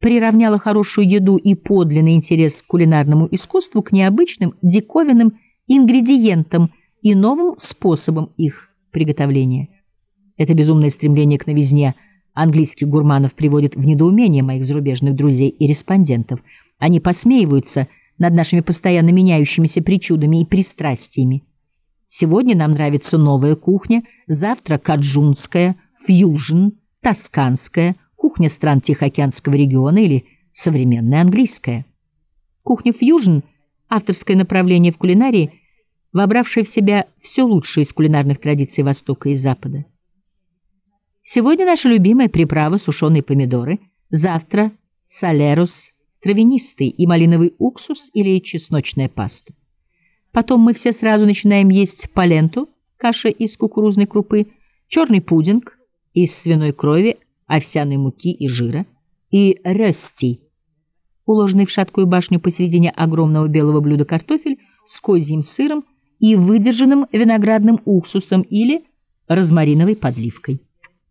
приравняла хорошую еду и подлинный интерес к кулинарному искусству к необычным, диковинным ингредиентам и новым способам их приготовления. Это безумное стремление к новизне английских гурманов приводит в недоумение моих зарубежных друзей и респондентов. Они посмеиваются над нашими постоянно меняющимися причудами и пристрастиями. Сегодня нам нравится новая кухня, завтра каджунская, фьюжн, тосканская, кухня стран Тихоокеанского региона или современная английская. Кухня фьюжн – авторское направление в кулинарии, вобравшее в себя все лучшее из кулинарных традиций Востока и Запада. Сегодня наша любимая приправа – сушеные помидоры, завтра – солерус, травянистый и малиновый уксус или чесночная паста. Потом мы все сразу начинаем есть поленту, каша из кукурузной крупы, черный пудинг из свиной крови, овсяной муки и жира, и рёсти, уложенный в шаткую башню посередине огромного белого блюда картофель с козьим сыром и выдержанным виноградным уксусом или розмариновой подливкой.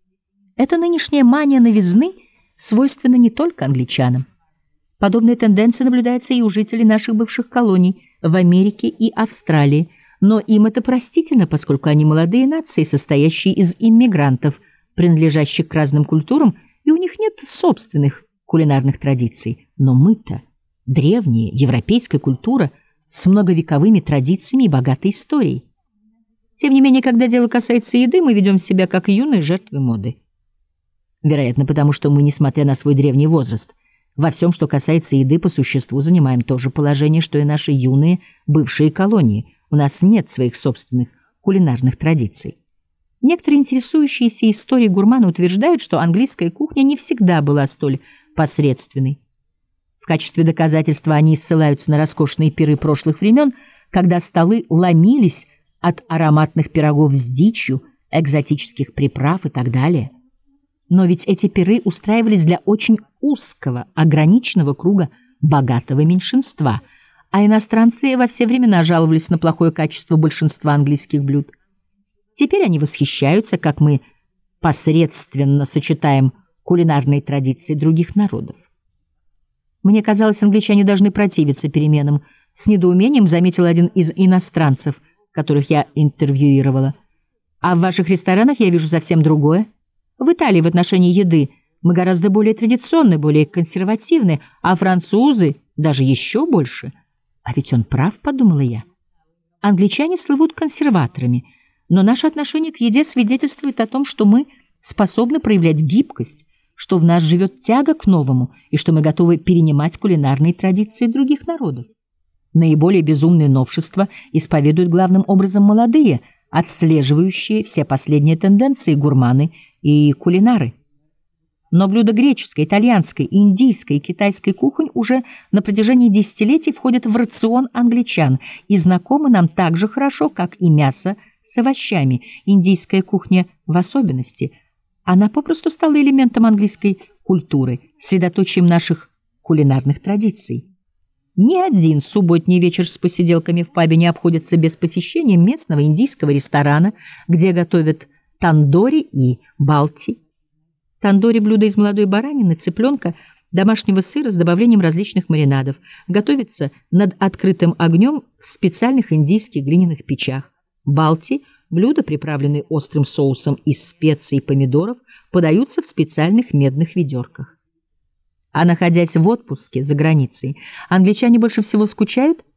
Эта нынешняя мания новизны свойственна не только англичанам. Подобная тенденция наблюдается и у жителей наших бывших колоний в Америке и Австралии, но им это простительно, поскольку они молодые нации, состоящие из иммигрантов, принадлежащих к разным культурам, и у них нет собственных кулинарных традиций. Но мы-то древняя европейская культура с многовековыми традициями и богатой историей. Тем не менее, когда дело касается еды, мы ведем себя как юные жертвы моды. Вероятно, потому что мы, несмотря на свой древний возраст, во всем, что касается еды, по существу занимаем то же положение, что и наши юные бывшие колонии. У нас нет своих собственных кулинарных традиций. Некоторые интересующиеся историей гурманы утверждают, что английская кухня не всегда была столь посредственной. В качестве доказательства они ссылаются на роскошные пиры прошлых времен, когда столы ломились от ароматных пирогов с дичью, экзотических приправ и так далее. Но ведь эти пиры устраивались для очень узкого, ограниченного круга богатого меньшинства, а иностранцы во все времена жаловались на плохое качество большинства английских блюд. Теперь они восхищаются, как мы посредственно сочетаем кулинарные традиции других народов. Мне казалось, англичане должны противиться переменам. С недоумением заметил один из иностранцев, которых я интервьюировала. А в ваших ресторанах я вижу совсем другое. В Италии в отношении еды мы гораздо более традиционны, более консервативны, а французы даже еще больше. А ведь он прав, подумала я. Англичане слывут консерваторами, но наше отношение к еде свидетельствует о том, что мы способны проявлять гибкость, что в нас живет тяга к новому и что мы готовы перенимать кулинарные традиции других народов. Наиболее безумные новшества исповедуют главным образом молодые, отслеживающие все последние тенденции гурманы и кулинары. Но блюда греческой, итальянской, индийской и китайской кухонь уже на протяжении десятилетий входят в рацион англичан и знакомы нам так же хорошо, как и мясо с овощами, индийская кухня в особенности. Она попросту стала элементом английской культуры, средоточием наших кулинарных традиций. Ни один субботний вечер с посиделками в пабе не обходится без посещения местного индийского ресторана, где готовят тандори и балти. Тандори – блюдо из молодой баранины, цыпленка, домашнего сыра с добавлением различных маринадов. Готовится над открытым огнем в специальных индийских глиняных печах. Балти – блюда, приправленные острым соусом из специй и помидоров, подаются в специальных медных ведерках. А находясь в отпуске за границей, англичане больше всего скучают